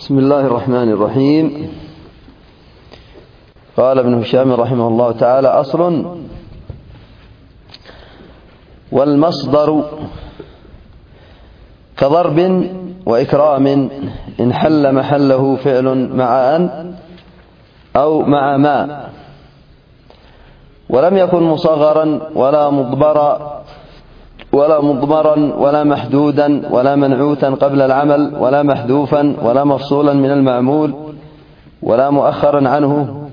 بسم الله الرحمن الرحيم. قال ابن هشام رحمه الله تعالى: أصل: والمصدر كضرب وإكرام إن حل محله فعل مع أن أو مع ما، ولم يكن مصغرا ولا مضمرا ولا محدودا ولا منعوتا قبل العمل ولا محذوفا ولا مفصولا من المعمول ولا مؤخرا عنه،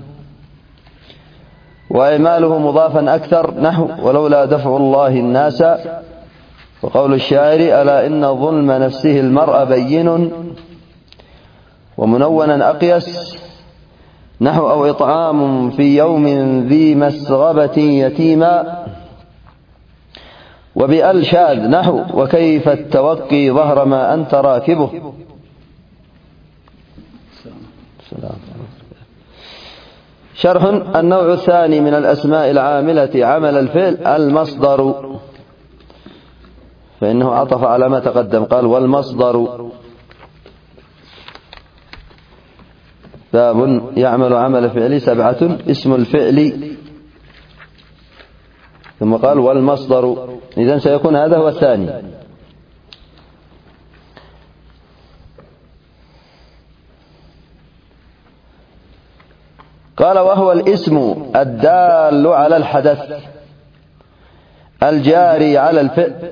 وإعماله مضافا أكثر، نحو: ولولا دفع الله الناس، وقول الشاعر: ألا إن ظلم نفسه المرء بين، ومنونا أقيس، نحو: أو إطعام في يوم ذي مسغبة يتيما، وبأل شاذ، نحو: وكيف التوقي ظهر ما أنت راكبه. شرح: النوع الثاني من الأسماء العاملة عمل الفعل المصدر، فإنه عطف على ما تقدم، قال: والمصدر باب يعمل عمل فعل 7 اسم الفعل، ثم قال: والمصدر، إذن سيكون هذا هو الثاني. قال: وهو الاسم الدال على الحدث الجاري على الفعل،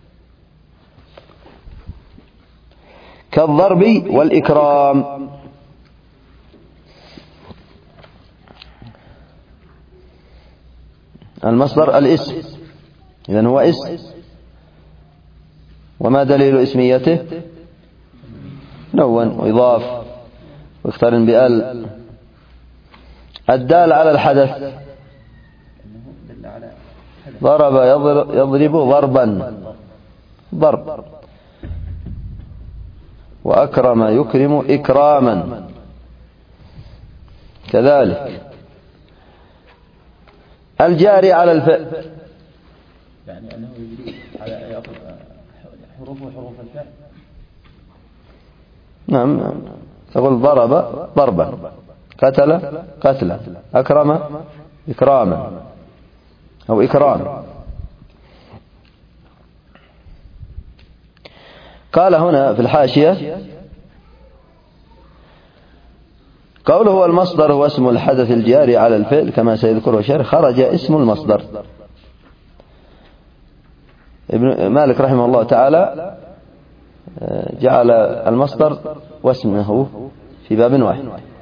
كالضرب والإكرام. المصدر الاسم، إذن هو اسم. وما دليل اسميته؟ نون وإضاف واقترن بأل. الدال على الحدث: ضرب يضرب ضربا، ضرب. وأكرم يكرم إكراما، كذلك. الجاري على الفعل، يعني أنه يجري على حروف الفعل. نعم، تقول ضرب ضربا، قتل قتلا، أكرم إكراما أو إكرام. قال هنا في الحاشية: قوله هو المصدر هو اسم الحدث الجاري على الفعل كما سيذكره الشارح، خرج اسم المصدر. ابن مالك رحمه الله تعالى جعل المصدر واسمه في باب واحد.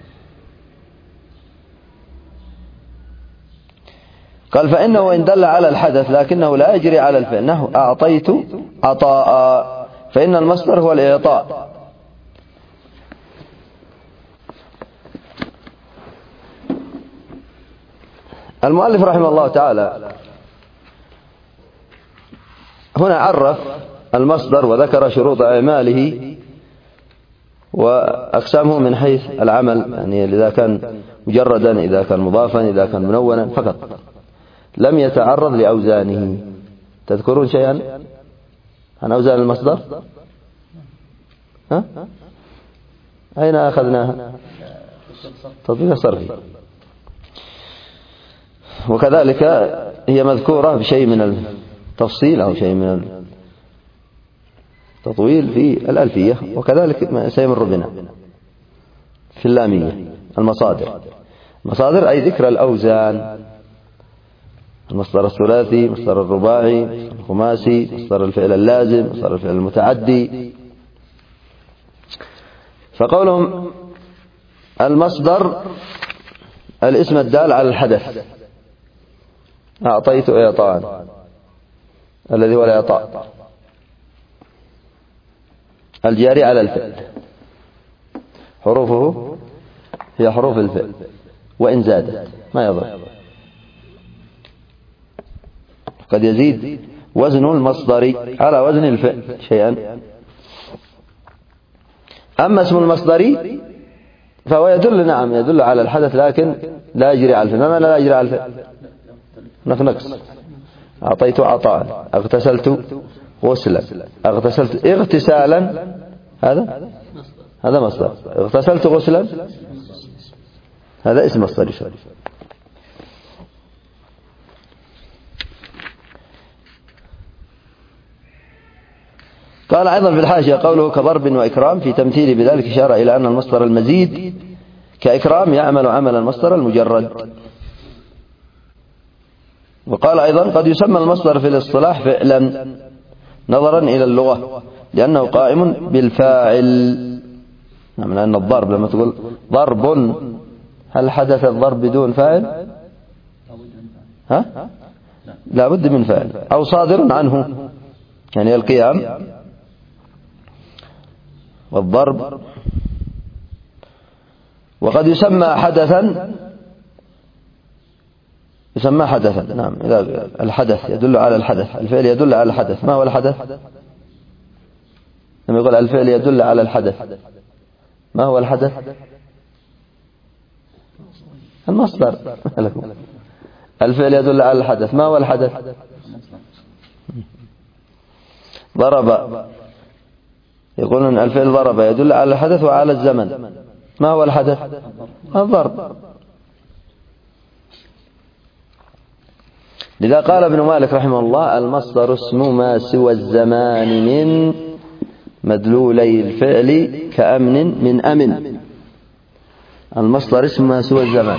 قال: فإنه إن دل على الحدث لكنه لا يجري على الفعل، نحو: أعطيت عطاء، فإن المصدر هو الإعطاء. المؤلف رحمه الله تعالى هنا عرف المصدر وذكر شروط إعماله وأقسامه من حيث العمل، يعني إذا كان مجردا، إذا كان مضافا، إذا كان منونا فقط، لم يتعرض لأوزانه. تذكرون شيئا عن أوزان المصدر؟ أين أخذناها؟ تطبيق الصرفي، وكذلك هي مذكورة بشيء من التفصيل أو شيء من التطويل في الألفية، وكذلك سيمر بنا في اللامية. المصادر أي ذكر الأوزان: المصدر الثلاثي، مصدر الرباعي، الخماسي، مصدر الفعل اللازم، مصدر الفعل المتعدي. فقولهم المصدر الاسم الدال على الحدث. أعطيت إعطاء، الذي هو الإعطاء الجاري على الفعل، حروفه هي حروف الفعل، وإن زادت ما يضر، قد يزيد وزن المصدر على وزن الفعل شيئا. أما اسم المصدر فهو يدل على الحدث لكن لا يجري على الفعل. ما لا يجري على الفعل؟ نقص. أعطيت عطاء، اغتسلت غسلا، اغتسلت اغتسالا، هذا هذا مصدر. اغتسلت غسلا هذا اسم مصدر يشار. قال أيضا في الحاشية قوله كضرب وإكرام في تمثيل بذلك إشارة إلى أن المصدر المزيد كإكرام يعمل عمل المصدر المجرد. وقال أيضا قد يسمى المصدر في الاصطلاح فعلا نظرا إلى اللغة لأنه قائم بالفاعل. نعم، لأن الضرب لما تقول ضرب هل حدث الضرب بدون فاعل؟ ها؟ لا بد من فاعل أو صادر عنه، يعني القيام والضرب. وقد يسمى حدثا، يسمى حدثا. نعم، إذا الحدث يدل على الحدث، الفعل يدل على الحدث. ما هو الحدث؟ لما يقول الفعل يدل على الحدث، ما هو الحدث؟ المصدر. الفعل يدل على الحدث، ما هو الحدث؟ ضرب، يقولون الفعل ضرب يدل على الحدث وعلى الزمن. ما هو الحدث؟ الضرب. لذا قال ابن مالك رحمه الله المصدر اسم ما سوى الزمان من مدلولي الفعل كأمن من أمن. المصدر اسم ما سوى الزمان.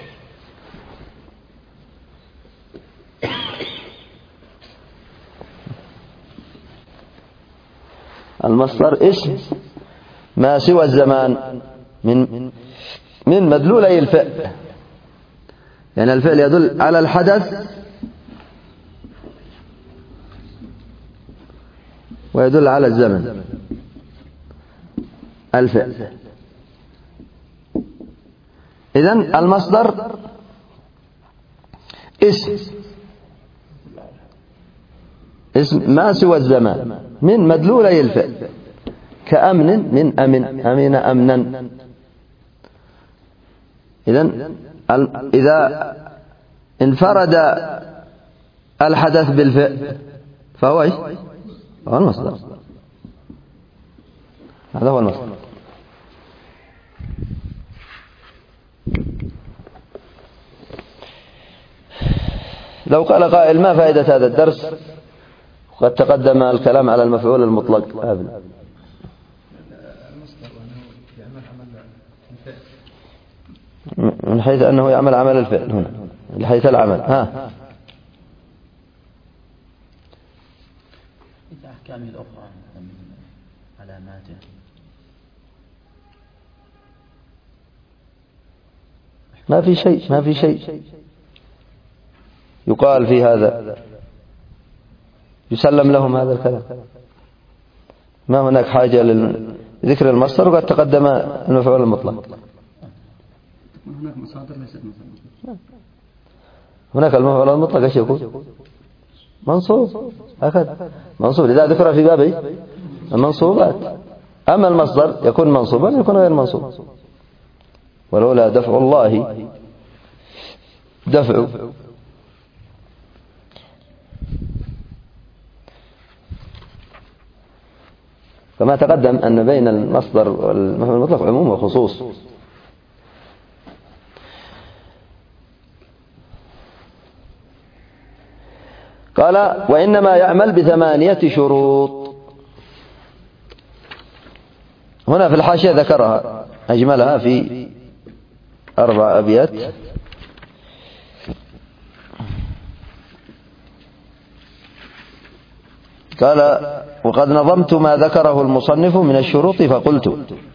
المصدر اسم ما سوى الزمان من مدلولي الفعل، يعني الفعل يدل على الحدث ويدل على الزمن. الفعل إذن المصدر اسم ما سوى الزمان من مدلولي الفعل كأمن من أمن أمنا. إذن إذا انفرد الحدث بالفعل فهو ايش؟ هو المصدر. هذا هو المصدر. لو قال قائل ما فائدة هذا الدرس؟ قد تقدم الكلام على المفعول المطلق. المصدر من حيث أنه يعمل عمل الفعل هنا، من حيث العمل. أحكامه الأخرى من علاماته ما في شيء يقال في هذا، يسلم لهم هذا الكلام. ما هناك حاجة لذكر المصدر، وقد تقدم المفعول المطلق. هناك مصادر ليست مصادر. هناك المفعول المطلق ايش يكون؟ منصوب، هكذا منصوب، لذا ذكر في باب المنصوبات. أما المصدر يكون منصوبا يكون غير منصوب. ولولا دفع الله دفع كما تقدم أن بين المصدر والمفعول المطلق عموم وخصوص. قال وإنما يعمل بثمانية شروط. هنا في الحاشية ذكرها أجملها في 4 أبيات. قال وقد نظمت ما ذكره المصنف من الشروط فقلت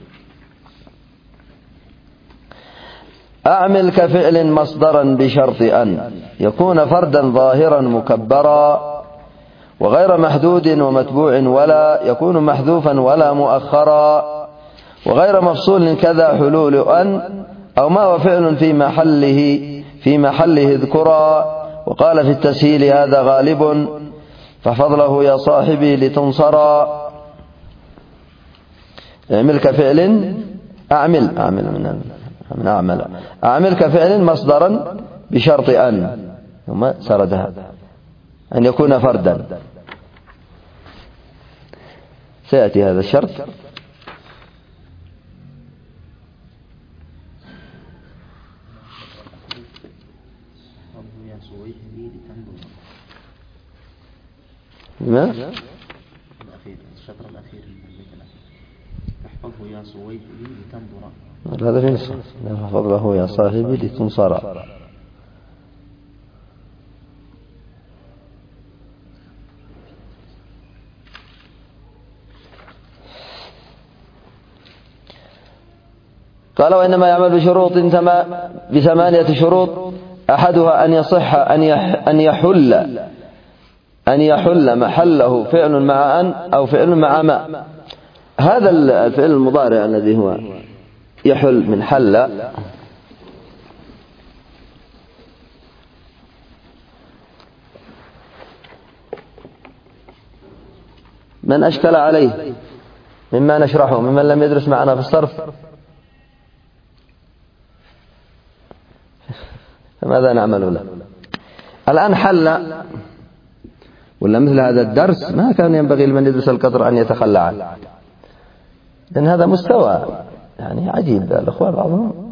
أعمل كفعل مصدرا بشرط أن يكون فردا ظاهرا مكبرا وغير محدود ومتبوع ولا يكون محذوفا ولا مؤخرا وغير مفصول كذا حلول أن أو ما وفعل في محله اذكرا. وقال في التسهيل هذا غالب فاحفظ له يا صاحبي لتنصرا. اعمل كفعل أعمل كفعل مصدرا بشرط أن ثم سردها أن يكون فردا. سيأتي هذا الشرط صويحبي لتنظر. ما؟ الأخير الشطر الأخير من البيت الأخير. احفظه يا صويحبي لتنظر. هذا في نصف. احفظ له يا صاحبي لتنصر. قال وإنما يعمل بشروط بثمانية شروط أحدها أن يصح أن يحل محله فعل مع أن أو فعل مع ما. هذا الفعل المضارع الذي هو يحل من حل من أشكل عليه مما نشرحه ممن لم يدرس معنا في الصرف فماذا نعمل له؟ الآن حل ولا مثل هذا الدرس ما كان ينبغي لمن يدرس القطر أن يتخلى عنه، لأن هذا مستوى يعني عجيب. الأخوان بعضهم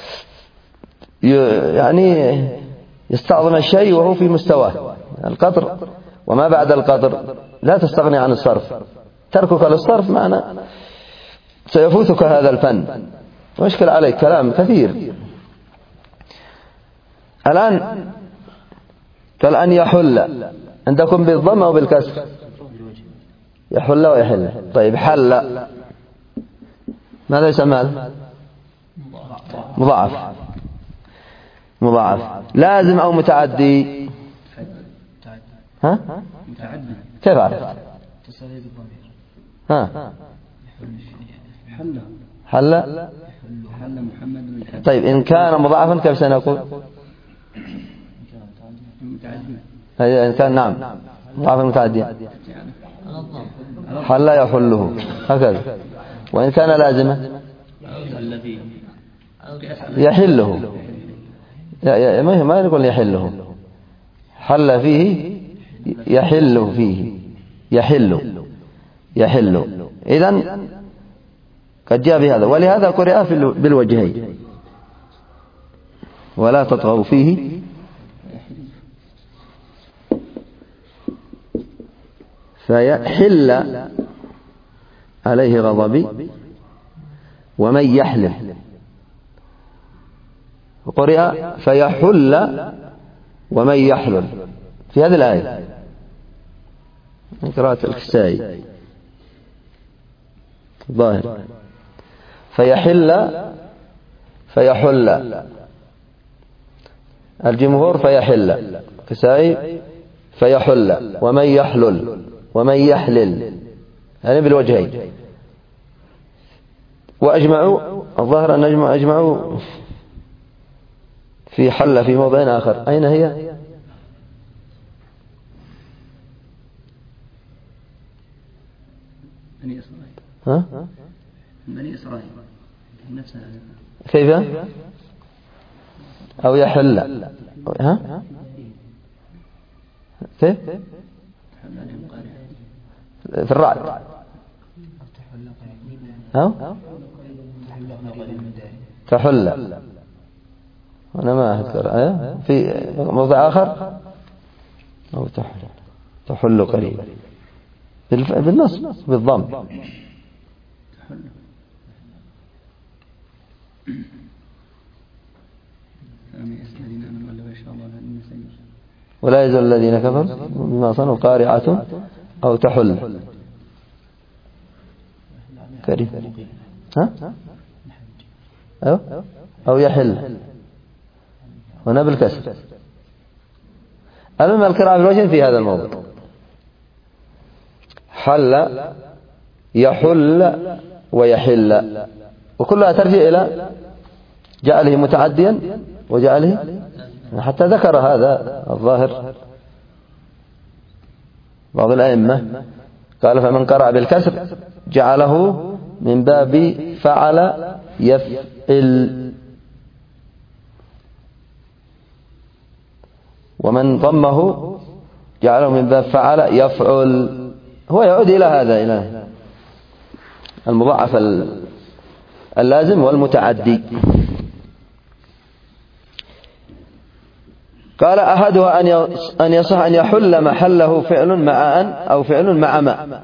يعني يستعظم الشيء وهو في مستواه. القطر وما بعد القطر لا تستغني عن الصرف، تركك للصرف معنى سيفوتك هذا الفن ويشكل عليك كلام كثير. الآن كالأن يحل عندكم بالضم أو بالكسر؟ يحل ويحل. طيب حل ماذا يسمى؟ مضاعف. لازم أو متعدي؟ ها؟ كيف أعرف؟ ها؟ حل محمد. طيب إن كان مضاعفا كيف سنقول؟ إن كان نعم مضاعفا متعديا حل يحله هكذا. وإن كان لازمة يحله. ما نقول يحله، حل فيه يحل فيه يحل. إذن قد جاء بهذا، ولهذا قرئ بالوجهين ولا تطغوا فيه فيحل عليه غضبي ومن يحلل. قرئ فيحل ومن يحلل في هذه الآية من قراءة الكسائي ظاهر. فيحل الجمهور فيحل، كسائي فيحل ومن يحلل يعني بالوجهين. وأجمعوا الظاهر أن أجمعوا في حل في موضع آخر. أين هي؟ بني إسرائيل. ها؟ بني إسرائيل نفسها. كيف؟ أو يحل. ها؟ كيف؟ في الرعد. ها؟ تحل. أنا ما أذكر آية في موضع آخر. أو تحل قريبا بالنص بالضم. ولا يزال الذين كفروا بما صنعوا قارعة أو تحل كريم. ها؟ أو يحل هنا بالكسر. المهم القراءة بالوجه في هذا الموضوع. حل يحل ويحل وكلها ترجع إلى جعله متعديا وجعله، حتى ذكر هذا الظاهر بعض الأئمة قال فمن قرأ بالكسر جعله من باب فعل يفعل، ومن ضمه جعله من باب فعل يفعل. هو يعود إلى هذا، إلى المضاعف اللازم والمتعدي. قال أحدها أن يصح أن يحل محله فعل مع أن أو فعل مع ما.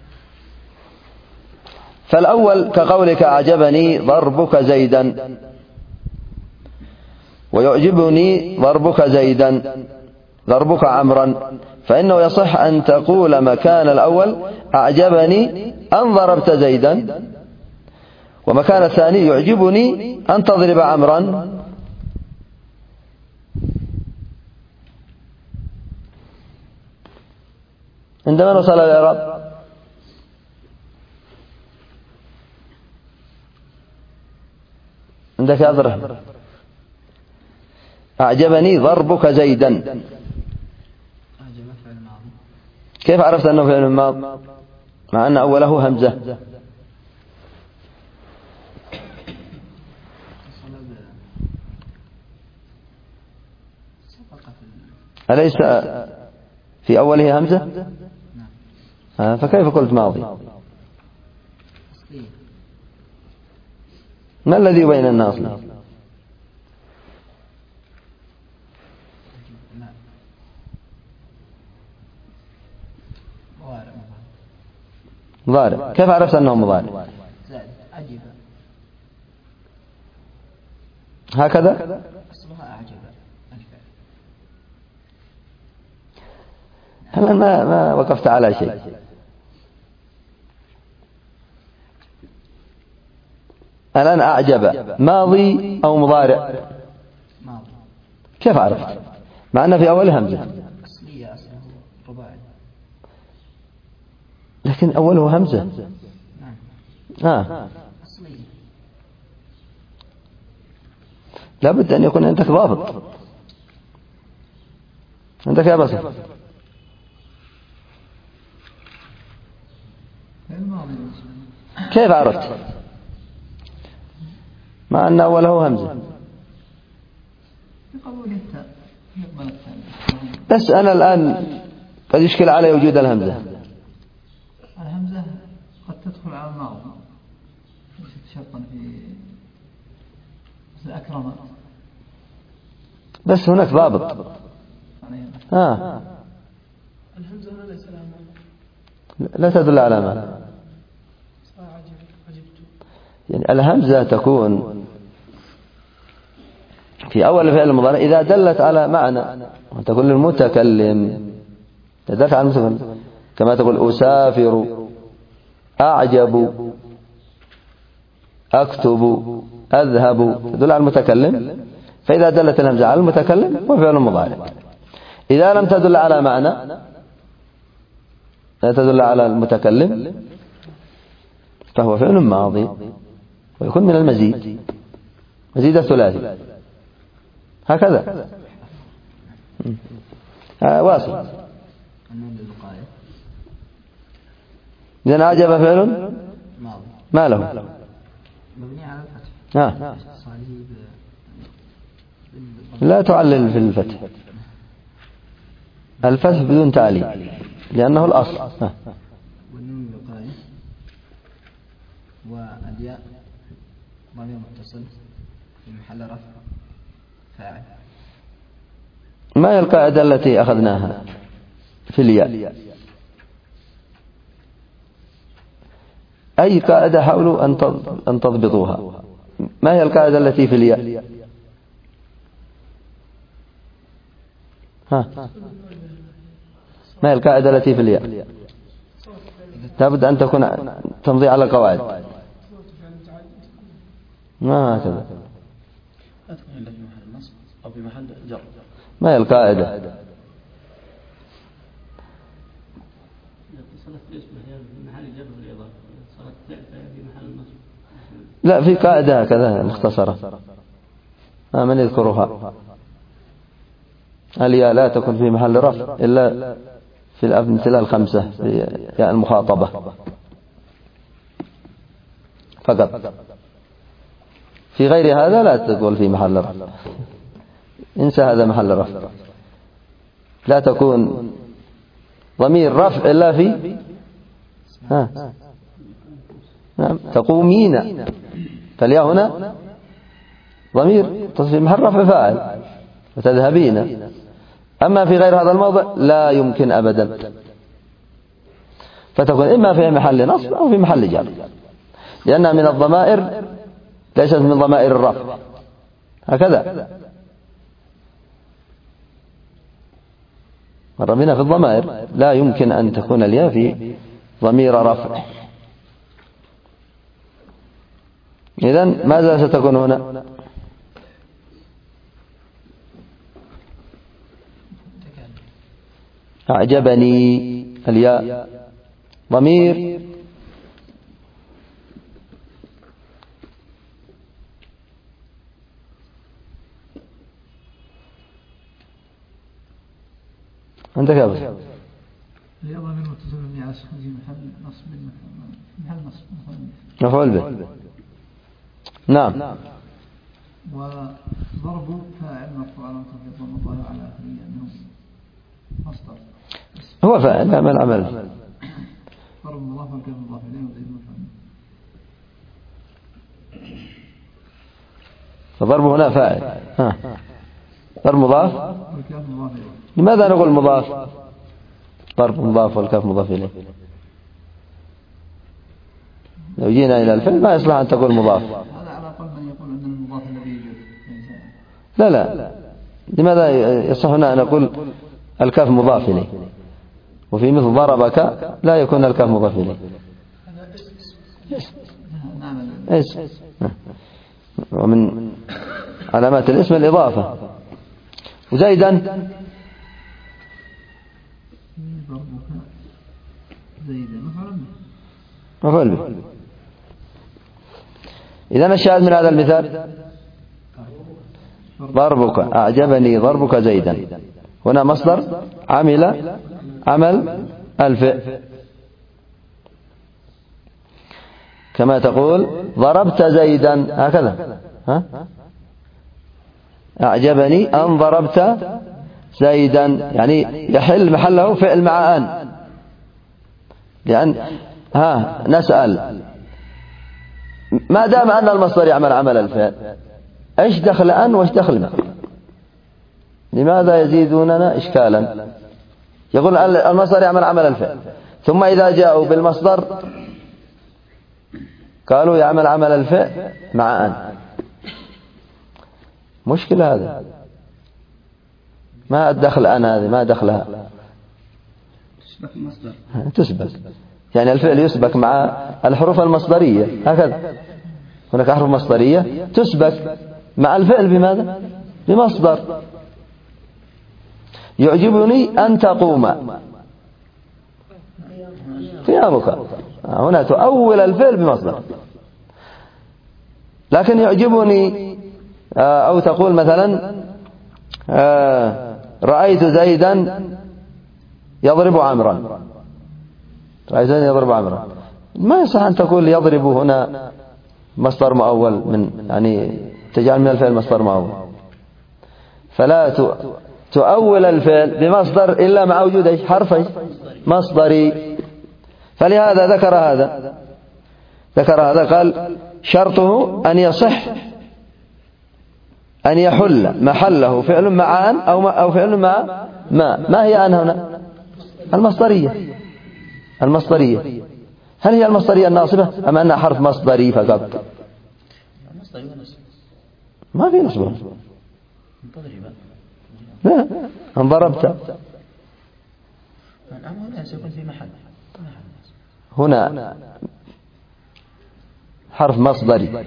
فالأول كقولك أعجبني ضربك زيدا، ويعجبني ضربك زيدا، ضربك عمرا، فإنه يصح أن تقول مكان الأول أعجبني أن ضربت زيدا، ومكان الثاني يعجبني أن تضرب عمرا. عندما نوصل إلى الإعراب عندك أضرب أعجبني ضربك زيدا، كيف عرفت أنه فعل ماض مع أن أوله همزة؟ أليس في أوله همزة؟ فكيف قلت ماضي؟ ما الذي يبين أنه أصلي؟ مضارع. كيف عرفت أنه مضارع؟ هكذا؟ هل ما وقفت على شيء؟ الآن أعجب ماضي أو مضارع؟ كيف عرفت؟ مع أن في أول همزة، لكن أوله همزة. لابد أن يكون عندك ضابط. عندك يا بصر؟ كيف عرفت مع أن أوله همزة؟ بس أنا الآن قد يشكل علي وجود الهمزة. الهمزة قد تدخل على الماضي شرطا في الأكرم، بس هناك ضابط. الهمزة هنا ليس لها معنى، لا تدل على معنى. يعني الهمزة تكون في أول فعل المضارع إذا دلت على معنى، وتكون للمتكلم، دلت على المتكلم، كما تقول أسافر، أعجب، أكتب، أذهب، تدل على المتكلم. فإذا دلت الهمزة على المتكلم هو فعل مضارع. إذا لم تدل على معنى، لا تدل على المتكلم، فهو فعل ماضي ويكون من المزيد، مزيد الثلاثي، هكذا. واصل. إذن أعجب فعل ما له مبني على الفتح. لا تعلل في الفتح، الفتح بدون تعليل لأنه الأصل. والنون الوقاية والياء ضمير متصل في محل رفع فاعل. ما هي القاعدة التي أخذناها في الياء؟ أي قاعدة حاولوا أن تضبطوها. ما هي القاعدة التي في الياء؟ ما هي القاعدة التي في الياء؟ لابد أن تكون تمضي على القواعد. ما هكذا. لا تكون إلا في محل نصب أو في محل جر. ما هي القاعدة؟ لا، في قاعدة هكذا مختصرة، من يذكرها؟ الياء لا تكون في محل رفع إلا في الأمثلة الخمسة، في ياء المخاطبة فقط. في غير هذا لا تقول في محل رفع، انسى هذا محل رفع. لا تكون ضمير رفع إلا في نعم تقومين، فالياء هنا ضمير في محل رفع فاعل، وتذهبين أما في غير هذا الموضع لا يمكن أبدا، فتكون إما في محل نصب أو في محل جر، لأنها من الضمائر ليست من ضمائر الرفع، هكذا مر بنا في الضمائر لا يمكن أن تكون الياء في ضمير رفع. إذن ماذا ستكون هنا؟ أعجبني الياء ضمير عندك يا أبو الياء ضمير متصل بمعنى نصب محل نصب مفعول به. نعم. وضرب فاعل مرفوع على تخفيض الله على آخره أنه مصدر هو فاعل لا من عمل. ضرب مضاف والكاف مضاف إليه وزيد مفعول. فضرب هنا فاعل ضرب مضاف والكاف مضاف إليه. لماذا نقول مضاف؟ ضرب مضاف والكاف مضاف إليه. لو جينا إلى الفعل ما يصلح أن تقول مضاف. هذا على قول من يقول أن المضاف الذي يوجد. لا لماذا يصح هنا أن نقول الكاف مضاف إليه، وفي مثل ضربك لا يكون الكاف مضاف إليه. اسم ومن علامات الاسم الإضافة. وزيدا مفعول به. إذن الشاهد من هذا المثال ضربك أعجبني ضربك زيدا، هنا مصدر عمل الفعل، كما تقول ضربت زيدا هكذا. أعجبني أن ضربت زيدا، يعني يحل محله فعل مع أن، لأن نسأل ما دام أن المصدر يعمل عمل الفعل ايش دخل أن وايش دخل ما؟ لماذا يزيدوننا إشكالا؟ يقول المصدر يعمل عمل الفعل، ثم إذا جاءوا بالمصدر قالوا يعمل عمل الفعل مع أن. مشكلة هذا، ما الدخل أن هذه ما دخلها تسبك، يعني الفعل يسبك مع الحروف المصدرية هكذا. هناك حروف مصدرية تسبك مع الفعل بماذا؟ بمصدر. يعجبني أن تقوم قيامك، هنا تؤول الفعل بمصدر. لكن يعجبني أو تقول مثلا رأيت زيدا يضرب عمرا، رأيت زيدا يضرب عمرا، ما يصح أن تقول يضرب هنا مصدر مؤول، من يعني تجعل من الفعل مصدر مؤول، فلا تؤول الفعل بمصدر إلا مع وجود حرف مصدري. فلهذا ذكر هذا قال شرطه أن يصح أن يحل محله فعل مع أن أو فعل مع ما هي أن هنا؟ المصدرية. هل هي المصدرية الناصبة أم أنها حرف مصدري فقط؟ ما في نصب. لا أن ضربت هنا حرف مصدري،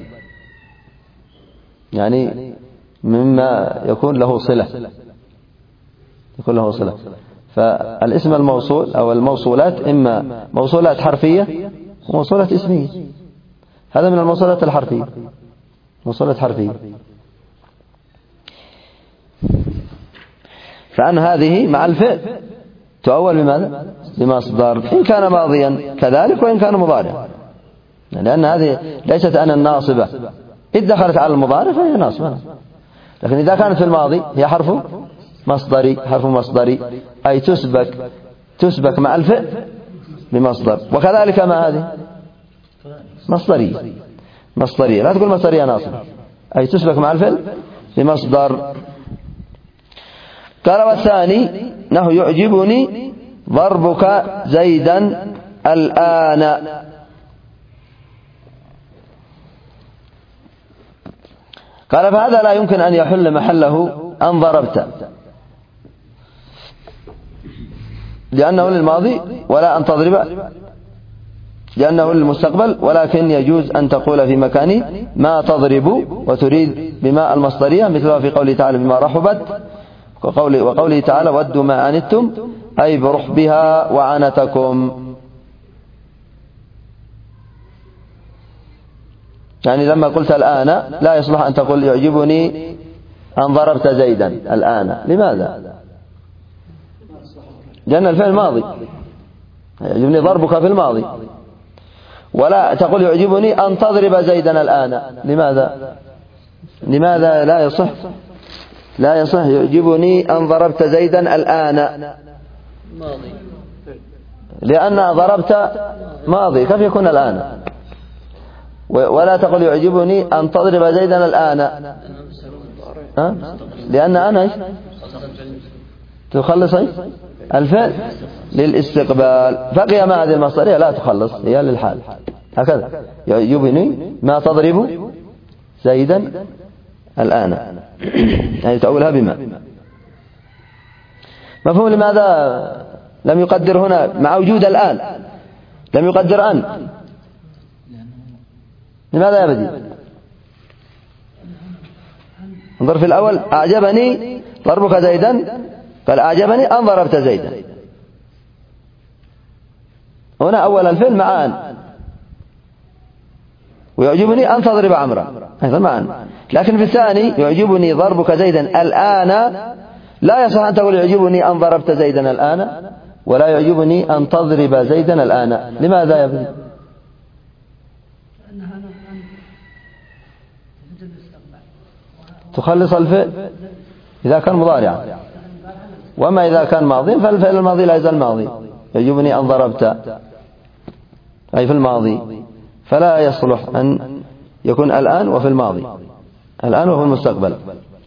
يعني مما يكون له صلة، فالاسم الموصول أو الموصولات إما موصولات حرفية وموصولات اسمية. هذا من الموصولات الحرفية، موصولات حرفية. فأن هذه مع الفعل تؤول بماذا؟ بمصدر، إن كان ماضيا كذلك وإن كان مضارعا، لأن هذه ليست أن الناصبة، إذ دخلت على المضارع فهي ناصبة. لكن إذا كانت في الماضي هي حرف مصدري، أي تسبك مع الفعل بمصدر. وكذلك ما هذه مصدرية، لا تقول مصدرية ناصبة، أي تسبك مع الفعل بمصدر. قال والثاني أنه يعجبني ضربك زيدا الآن. قال فهذا لا يمكن أن يحل محله أن ضربت، لأنه للماضي، ولا أن تضرب لأنه للمستقبل، ولكن يجوز أن تقول في مكان ما تضرب وتريد بما المصدرية، مثلها في قوله تعالى بما رحبت، وقوله تعالى ودوا ما عنتم أي برحبها وعنتكم. يعني لما قلت الآن لا يصلح أن تقول يعجبني أن ضربت زيدا الآن. لماذا؟ لأن الفعل ماضي، يعجبني ضربك في الماضي. ولا تقول يعجبني أن تضرب زيدا الآن. لماذا لا يصح؟ لا يصح يعجبني أن ضربت زيدا الآن، لأن ضربت ماضي، كيف يكون الآن؟ ولا تقول يعجبني أن تضرب زيدا الآن، لأن أنا تخلص الفعل للاستقبال، بقي ما هذه المصدرية لا تخلص، هي للحال. هكذا يعجبني ما تضرب زيدا الآن، يعني تأولها بما. مفهوم لماذا لم يقدر هنا مع وجود الآن، لم يقدر أن؟ لماذا يا بدي؟ انظر في الأول أعجبني ضربك زيدا، قال أعجبني أن ضربت زيدا. هنا أول الفعل مع أن، ويعجبني أن تضرب عمرا أيضا مع أن. لكن في الثاني يعجبني ضربك زيدا الآن، لا يصح أن تقول يعجبني أن ضربت زيدا الآن، ولا يعجبني أن تضرب زيدا الآن. لماذا يا بدي؟ تخلص الفعل إذا كان مضارعا، وما إذا كان ماضي فالفعل الماضي لا يزال ماضي. يعجبني أن ضربت أي في الماضي، فلا يصلح أن يكون الآن وفي الماضي، الآن وفي المستقبل،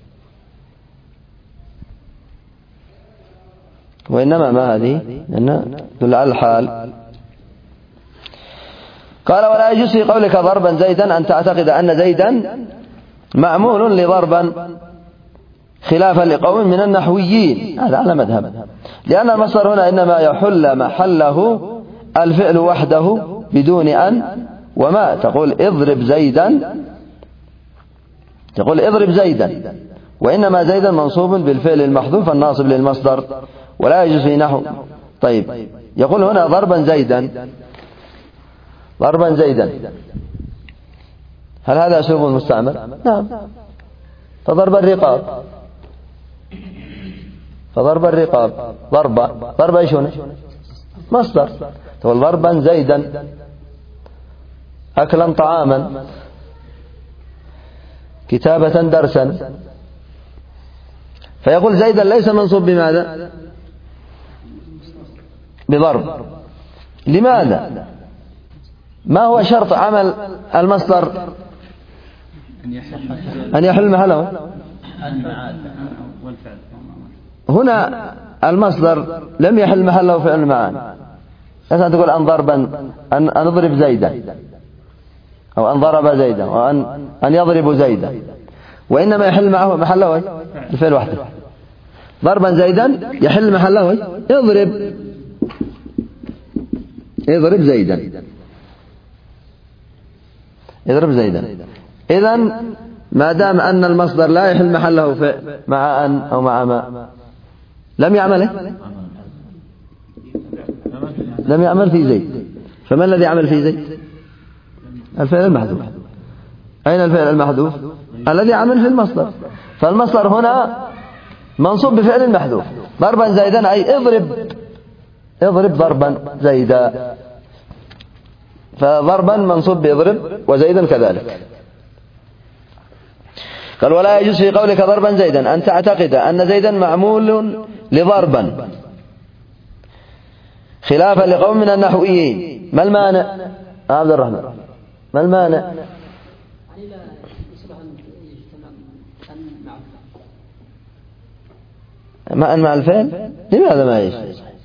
وإنما ما هذه تدل على الحال. قال ولا يجوز في قولك ضربا زيدا أن تعتقد أن زيدا معمول لضربا، خلافا لقوم من النحويين، هذا على مذهب، لأن المصدر هنا إنما يحل محله الفعل وحده بدون أن وما. تقول اضرب زيدا، تقول اضرب زيدا، وإنما زيدا منصوب بالفعل المحذوف الناصب للمصدر، ولا يجوز في نحو. طيب يقول هنا ضربا زيدا، ضربا زيدا، هل هذا أسلوب مستعمل؟ نعم. فضرب الرقاب، فضرب الرقاب ضرب ايش هنا؟ مصدر. تقول ضربا زيدا، أكلا طعاما، كتابة درسا. فيقول زيدا ليس منصوب بماذا؟ بضرب. لماذا؟ ما هو شرط عمل المصدر؟ أن يحل محله. هنا المصدر لم يحل محله فعل معان. مثلا تقول أن ضربا، أن أضرب زيدا، أو أن ضرب زيدا، أو أن يضرب زيدا، وإنما يحل معه محله الفعل وحده. ضربا زيدا يحل محله اضرب زيدا، اضرب زيدا. إذن ما دام أن المصدر لا يحل محله مع أن أو مع ما، لم يعمله، لم يعمل في زيد. فما الذي عمل في زيد؟ الفعل المحذوف. أين الفعل المحذوف؟ الذي عمل في المصدر. فالمصدر هنا منصوب بفعل محذوف. ضربا زيدا أي اضرب ضربا زيدا، فضربا منصوب بيضرب، وزيدا كذلك. قال ولا يجوز في قولك ضربا زيدا أن تعتقد أن زيدا معمول لضربا، خلافا لقوم من النحويين. ما المانع؟ عبد الرحمن، ما المانع؟ مع الفعل لماذا ما يعيش؟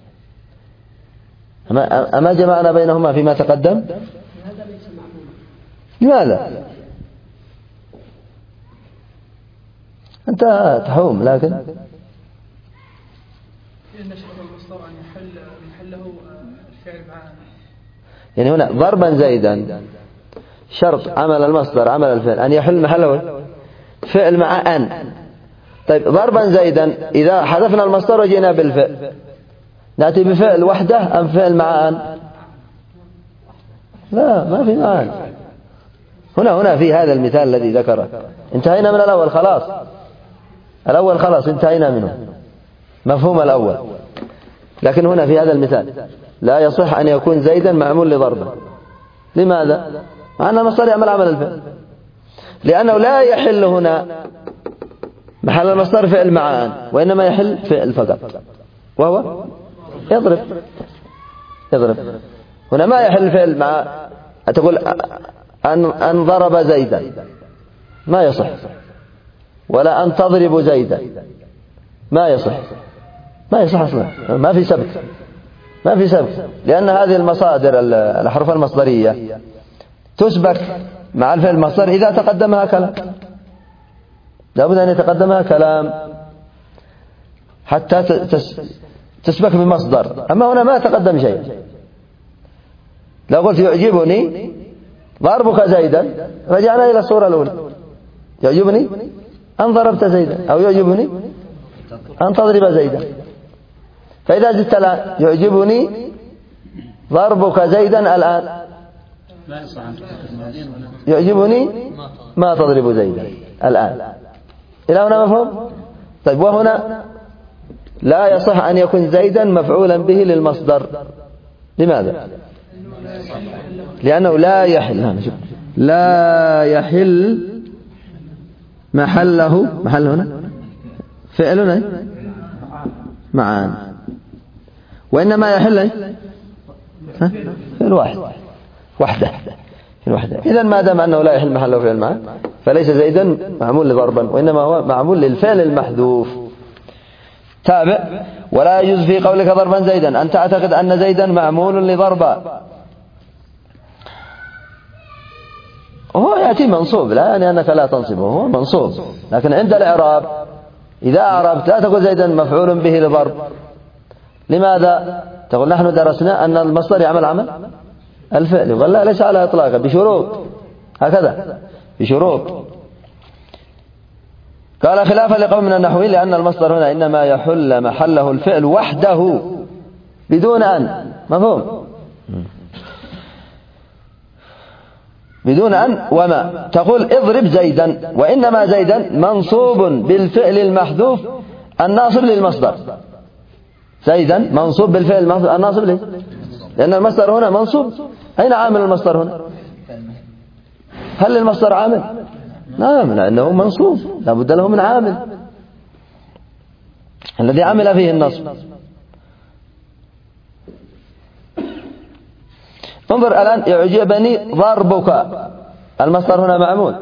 أما جمعنا بينهما فيما تقدم؟ لماذا؟ أنت تحوم لكن لأن شرط المصدر أن يحله الفعل معه. يعني هنا ضربا زيدا شرط عمل المصدر عمل الفعل أن يحل محله فعل مع أن. طيب ضربا زيدا إذا حذفنا المصدر وجينا بالفعل نأتي بفعل وحده أم فعل مع أن؟ لا، ما في مع أن. هنا في هذا المثال الذي ذكره انتهينا من الأول خلاص. الأول خلاص انتهينا منه، مفهوم الأول. لكن هنا في هذا المثال لا يصح أن يكون زيدا معمول لضربه. لماذا؟ مع أن المصدر يعمل عمل الفعل، لأنه لا يحل هنا محل المصدر فعل مع أن، وإنما يحل فعل فقط وهو يضرب. هنا ما يحل فعل مع تقول أن ضرب زيدا، ما يصح، ولا أن تضرب زيدا، ما يصح أصلا، ما في سبك، لأن هذه المصادر الحروف المصدرية تسبك مع الفعل المصدر إذا تقدمها كلام، لابد أن يتقدمها كلام حتى تسبك بمصدر. أما هنا ما تقدم شيء. لو قلت يعجبني ضربك زيدا رجعنا إلى الصورة الأولى، يعجبني أن ضربت زيدا، أو يعجبني أن تضرب زيدا. فإذا زدت الآن يعجبني ضربك زيدا الآن، يعجبني ما تضرب زيدا الآن. إلى هنا مفهوم؟ طيب وهنا لا يصح أن يكون زيدا مفعولا به للمصدر. لماذا؟ لأنه لا يحل محله هنا فعلنا معان، وإنما يحل فعل وحده. إذا ما دام أنه لا يحل محله فعل معان فليس زيدا معمول لضربا، وإنما هو معمول للفعل المحذوف. تابع: ولا يجوز في قولك ضربا زيدا أن تعتقد أن زيدا معمول لضربا. هو يأتي منصوب، لا يعني أنك لا تنصبه، هو منصوب، لكن عند الإعراب إذا أعربت لا تقول زيدا مفعول به لضرب. لماذا؟ تقول نحن درسنا أن المصدر يعمل عمل الفعل. يقول لا، ليس على إطلاقه، بشروط، هكذا بشروط. قال: خلافا لقوم من النحويين، لأن المصدر هنا إنما يحل محله الفعل وحده بدون أن. مفهوم؟ بدون أن وما. تقول اضرب زيدا، وإنما زيدا منصوب بالفعل المحذوف الناصب للمصدر. زيدا منصوب بالفعل المحذوف الناصب ليه؟ لأن المصدر هنا منصوب. أين عامل المصدر هنا؟ هل المصدر عامل؟ نعم، لأنه منصوب، لا بد له من عامل الذي عمل فيه النصب. انظر الآن: يعجبني ضربك، المصدر هنا معمول.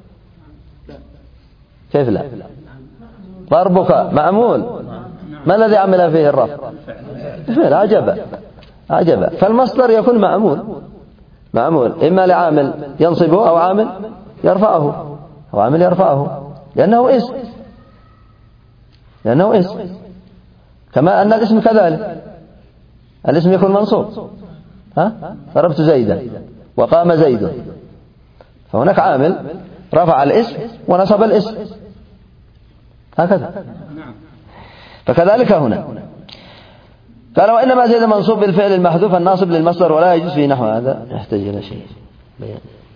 كيف لا؟ ضربك معمول، ما الذي عمل فيه الرفع؟ الفعل. عجبا. فالمصدر يكون معمول إما لعامل ينصبه أو عامل يرفعه، لأنه اسم، كما أن الاسم كذلك، الاسم يكون منصوب. ضربت زيدا وقام زيد، فهناك عامل رفع الاسم ونصب الاسم، هكذا. فكذلك هنا قال: وإنما زيد منصوب بالفعل المحذوف الناصب للمصدر، ولا يجوز في نحو هذا. يحتاج إلى شيء بيان.